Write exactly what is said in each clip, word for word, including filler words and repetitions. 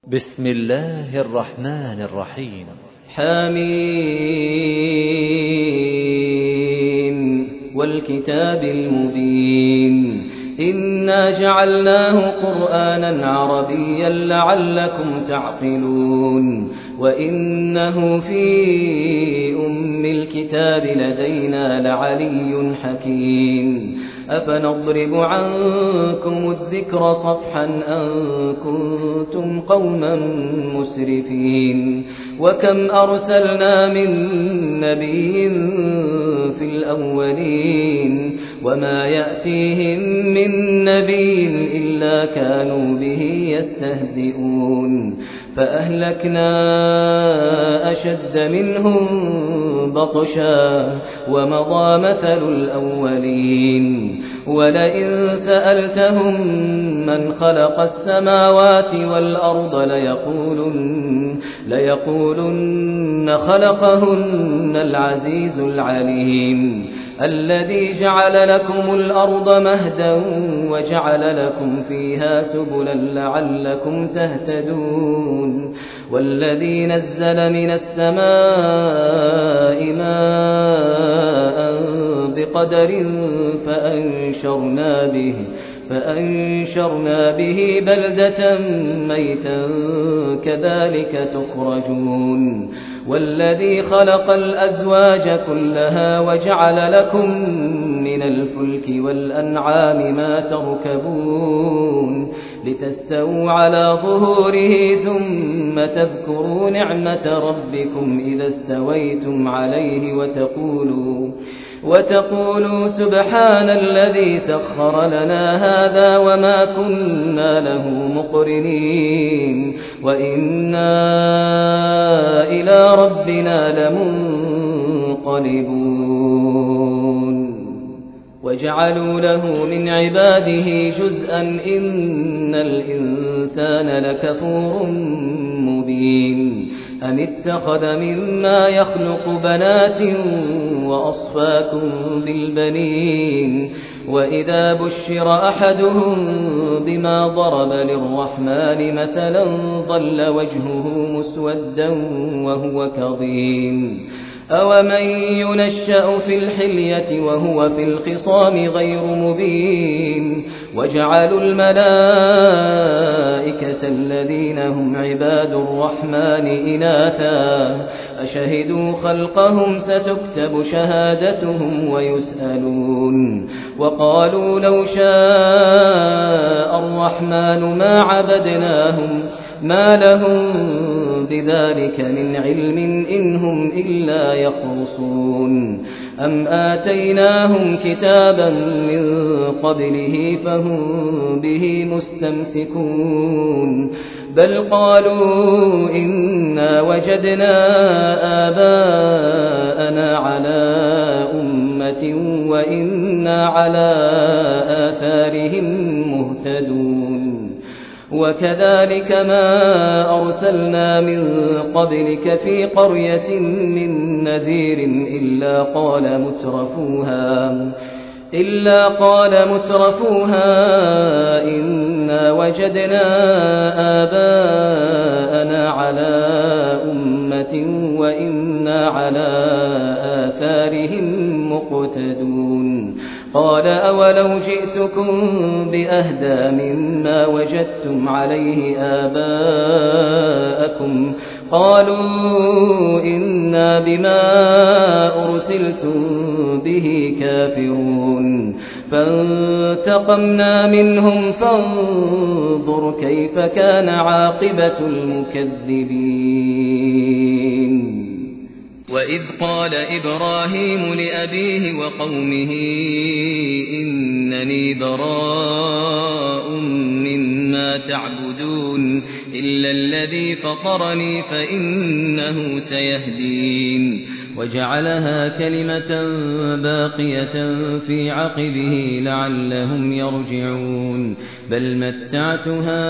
بسم الله الرحمن الرحيم. حميم والكتاب المبين إنا جعلناه قرآنا عربيا لعلكم تعقلون وإنه في أم الكتاب لدينا لعلي حكيم أفنضرب عنكم الذكر صفحا أن كنتم قوما مسرفين وكم أرسلنا من نبي في الأولين وما يأتيهم من نبي إلا كانوا به يستهزئون فأهلكنا أشد منهم بطشا ومضى مثل الأولين ولئن سألتهم من خلق السماوات والأرض ليقولن, ليقولن خلقهن العزيز العليم الذي جعل لكم الأرض مهدا وجعل لكم فيها سبلا لعلكم تهتدون والذي نزل من السماء ماء بقدر فأنشرنا به فأنشرنا به بلدة ميتا كذلك تخرجون والذي خلق الأزواج كلها وجعل لكم من الفلك والأنعام ما تركبون لتستووا على ظهوره ثم تذكروا نعمة ربكم إذا استويتم عليه وتقولوا وتقولوا سبحان الذي سخر لنا هذا وما كنا له مقرنين وإنا إلى ربنا لمنقلبون وجعلوا له من عباده جزءا إن الإنسان لكفور مبين أم اتخذ مما يخلق بنات وأصفاكم بالبنين وإذا بشر أحدهم بما ضرب للرحمن مثلا ظل وجهه مسودا وهو كظيم أومن ينشأ في الحلية وهو في الخصام غير مبين وجعلوا الملائكة الذين هم عباد الرحمن إناثا أشهدوا خلقهم ستكتب شهادتهم ويسألون وقالوا لو شاء الرحمن ما عبدناهم ما لهم بذلك من علم إن هم إلا يخرصون أم آتيناهم كتابا من قبله فهم به مستمسكون بل قالوا إنا وجدنا آباءنا على أمة وإنا على آثارهم مهتدون وكذلك ما أرسلنا من قبلك في قرية من نذير إلا قال مترفوها إلا قال مترفوها إنا وجدنا آباءنا على أمة وإنا على آثارهم مقتدون قال أولو جئتكم بأهدى مما وجدتم عليه آباءكم قالوا إنا بما أرسلتم به كافرون فانتقمنا منهم فانظر كيف كان عاقبة المكذبين وإذ قال إبراهيم لأبيه وقومه إنني براء مما تعبدون إلا الذي فطرني فإنه سيهدين وجعلها كلمة باقية في عقبه لعلهم يرجعون بل متعت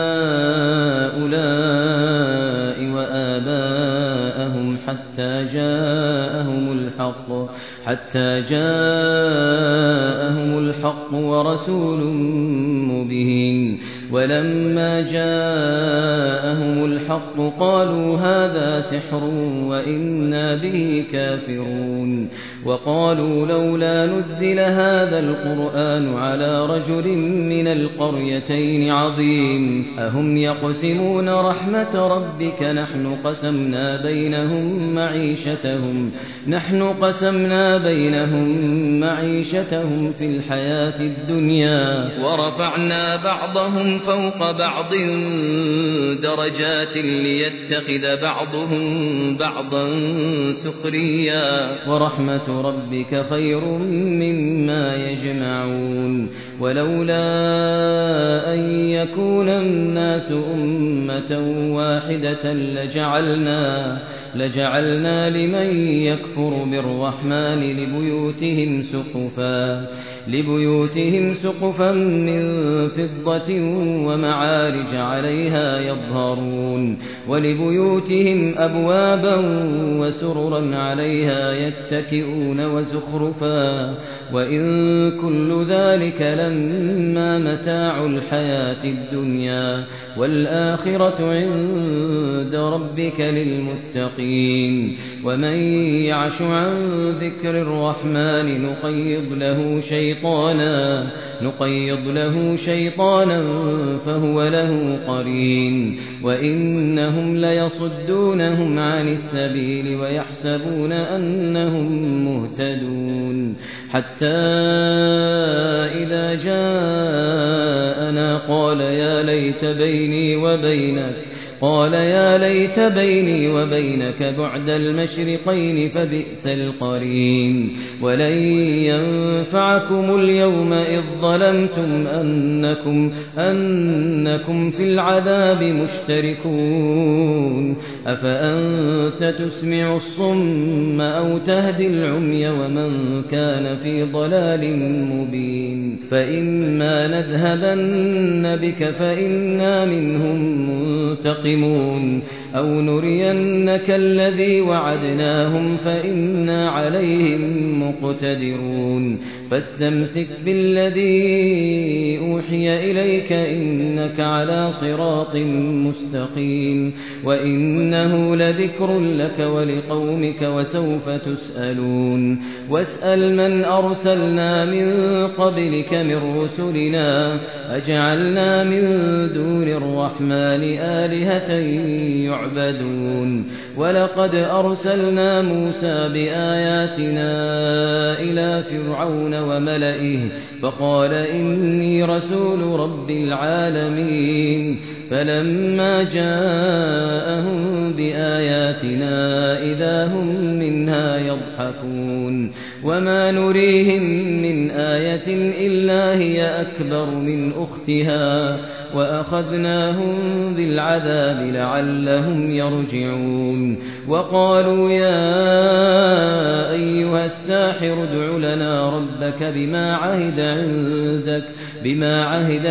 هؤلاء وآباءهم حتى جاءهم الحق حتى جاءهم الحق ورسول مبين ولما جاءهم الحق قالوا هذا سحر وإنا به كافرون وقالوا لولا نزل هذا القرآن على رجل من القريتين عظيم أهم يقسمون رحمة ربك نحن قسمنا بينهم معيشتهم نحن قسمنا بينهم معيشتهم في الحياة الدنيا ورفعنا بعضهم فوق بعض درجات ليتخذ بعضهم بعضا سخريا ورحمة ربك خير مما يجمعون ولولا أن يكون الناس أمة واحدة لجعلنا لجعلنا لمن يكفر بالرحمن لبيوتهم سقفا لبيوتهم سقفا من فضة ومعارج عليها يظهرون ولبيوتهم أبوابا وسررا عليها يتكئون وزخرفا وإن كل ذلك لما متاع الحياة الدنيا والآخرة عند ربك للمتقين ومن يعش عن ذكر الرحمن نقيض له شيطانا نقيض له شيطانا فهو له قرين وإنهم ليصدونهم عن السبيل ويحسبون أنهم مهتدون حتى إذا جاءنا قال يا ليت بيني وبينك قال يا ليت بيني وبينك بعد المشرقين فبئس القرين ولن ينفعكم اليوم إذ ظلمتم أنكم, أنكم في العذاب مشتركون أفأنت تسمع الصم أو تهدي العمي ومن كان في ضلال مبين فإما نذهبن بك فإنا منهم منتقمون أو نرينك الذي وعدناهم فإنا عليهم مقتدرون فاستمسك بالذي أوحي إليك إنك على صراط مستقيم وإنه لذكر لك ولقومك وسوف تسألون واسأل من أرسلنا من قبلك من رسلنا أجعلنا من دون الرحمن آلهة يعبدون ولقد أرسلنا موسى بآياتنا إلى فرعون وملئه فقال إني رسول رب العالمين فلما جاءهم بآياتنا إذا هم منها يضحكون وما نريهم من آية إلا هي أكبر من أختها وأخذناهم بالعذاب لعلهم يرجعون وقالوا يا أيها الساحر ادع لنا ربك بما عهد عندك بما عهد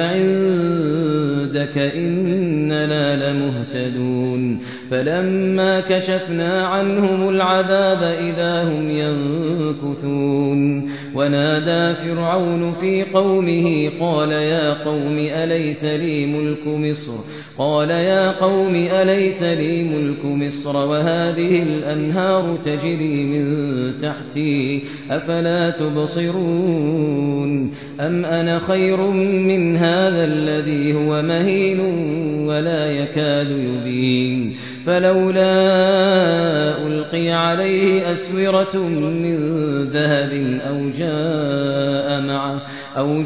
عندك إننا لمهتدون فلما كشفنا عنهم العذاب إذا هم ينكثون ونادى فرعون في قومه قال يا قوم أليس لي ملك مصر قال يا قوم أليس لي ملك مصر وهذه الأنهار تجري من تحتي أفلا تبصرون أم أنا خير من هذا الذي هو مهين ولا يكاد يبين فلولا ألقي عليه أسورة من ذهب أو جاء معه أو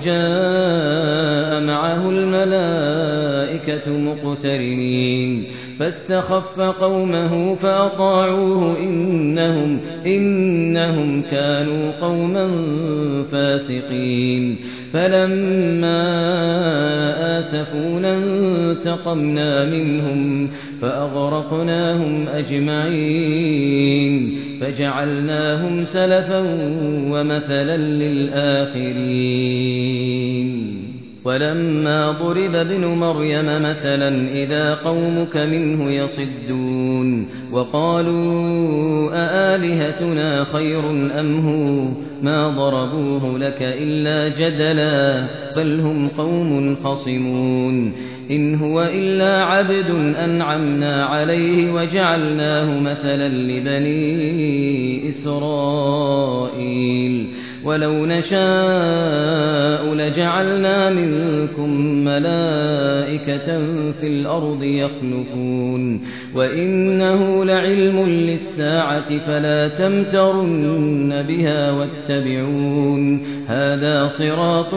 جاء معه الملائكة مقترنين فاستخف قومه فأطاعوه إنهم, إنهم كانوا قوما فاسقين فلما آسفونا انتقمنا منهم فأغرقناهم أجمعين فجعلناهم سلفا ومثلا للآخرين ولما ضرب ابن مريم مثلا إذا قومك منه يصدون وقالوا أآلهتنا خير أم هو ما ضربوه لك إلا جدلا بل هم قوم خصمون إن هو إلا عبد أنعمنا عليه وجعلناه مثلا لبني إسرائيل ولو نشاء لجعلنا منكم ملائكة في الأرض يخلفون وإنه لعلم للساعة فلا تمترن بها واتبعون هذا صراط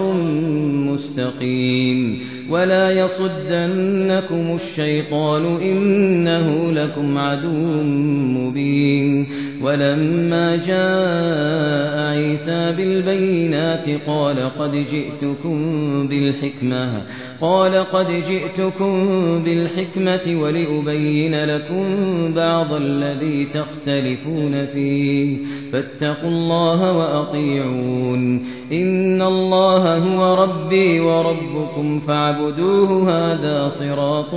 مستقيم ولا يصدنكم الشيطان إنه لكم عدو مبين ولما جاء عيسى بالبينات قال قد جئتكم بالحكمة قال قد جئتكم بالحكمة ولأبين لكم بعض الذي تختلفون فيه فاتقوا الله وأطيعون إن الله هو ربي وربكم فاعبدوه هذا صراط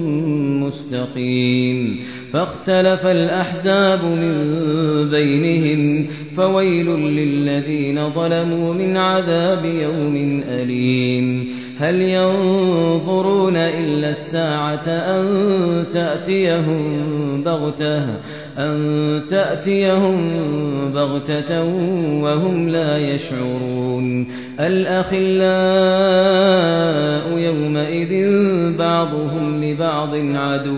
مستقيم فاختلف الأحزاب من بينهم فويل للذين ظلموا من عذاب يوم أليم هل ينظرون إلا الساعة أن تأتيهم بغتة أن تأتيهم بغتة وهم لا يشعرون الأخلاء يومئذ بعضهم لبعض عدو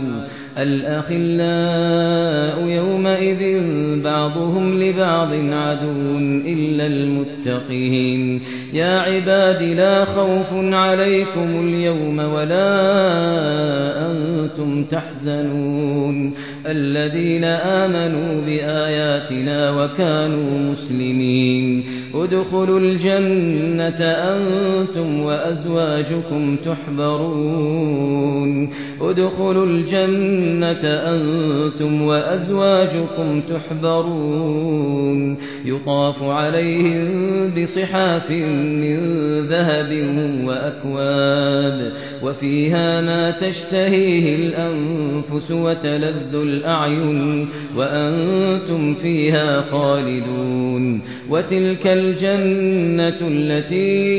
الأخلاء يومئذ بعضهم لبعض عدو إلا المتقين يا عباد لا خوف عليكم اليوم ولا أنتم تحزنون الذين آمنوا بآياتنا وكانوا مسلمين ادخلوا الجنة أنتم وأزواجكم تحبرون ادخلوا الجنة أنتم وأزواجكم تحبرون يطاف عليهم بصحاف من ذهب وأكواب وفيها ما تشتهيه الأنفس وتلذ الأعين وأنتم فيها خالدون وتلك الجنة التي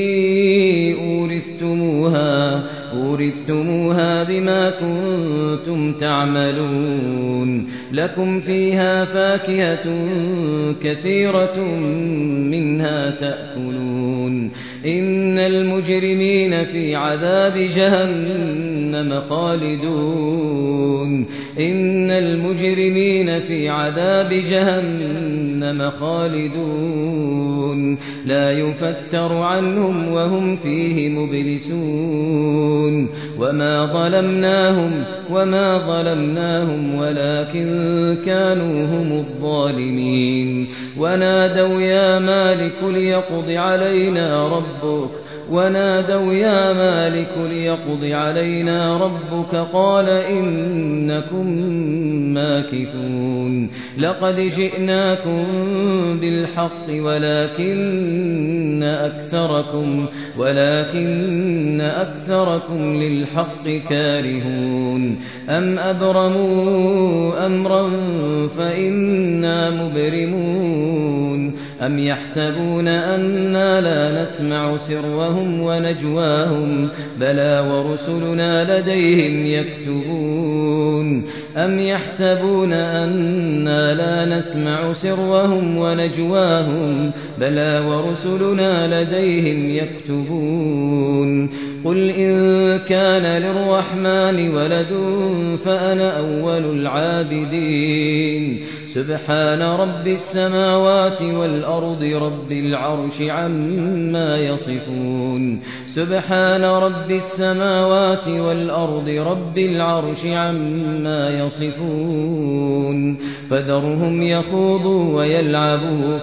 أورثتموها أورثتموها بما كنتم تعملون لكم فيها فاكهة كثيرة منها تأكلون إن المجرمين في عذاب جهنم خالدون إن المجرمين في عذاب جهنم خالدون لا يفتر عنهم وهم فيه مبلسون وما ظلمناهم وما ظلمناهم ولكن كانوا هم الظالمين ونادوا يا مالك ليقض علينا ربك ونادوا يا مالك ليقض علينا ربك قال إنكم ماكثون لقد جئناكم بالحق ولكن أكثركم ولكن أكثركم للحق كارهون أم أبرموا أمرا فإنا مبرمون أم يحسبون أنا لا نسمع سرهم ونجواهم بلى ورسلنا لديهم يكتبون أم يحسبون أنا لا نسمع سرهم ونجواهم بلى ورسلنا لديهم يكتبون قل إن كان للرحمن ولد فأنا أول العابدين سبحان رب السماوات والأرض رب العرش عما يصفون سبحان رب السماوات والأرض رب العرش عما يصفون فذرهم يخوضوا ويلعبوا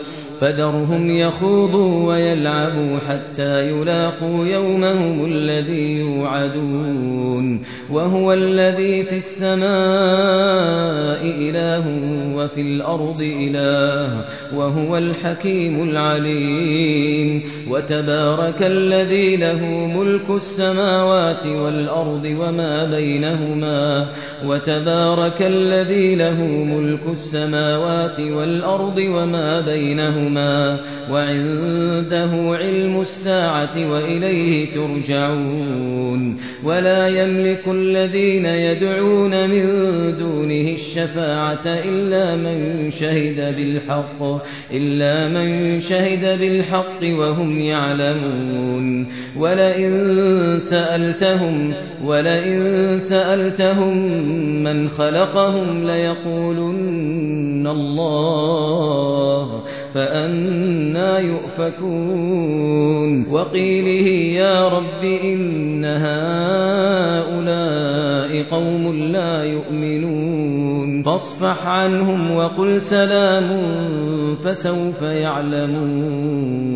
فذرهم يخوضوا ويلعبوا حتى يلاقوا يومهم الذي يوعدون وهو الذي في السماء إله وفي الأرض إله وهو الحكيم العليم وتبارك الذي له ملك السماوات والأرض وما بينهما وتبارك الذي له ملك السماوات والأرض وما بينهما وعنده علم الساعة وإليه ترجعون ولا يملك الذين يدعون من دونه الشفاعة إلا من شهد بالحق إلا من شهد بالحق وهم يعلمون ولئن سألتهم ولئن سألتهم من خلقهم ليقولن الله فأنى يؤفكون وقيله يا رب إن هؤلاء قوم لا يؤمنون فاصفح عنهم وقل سلام فسوف يعلمون.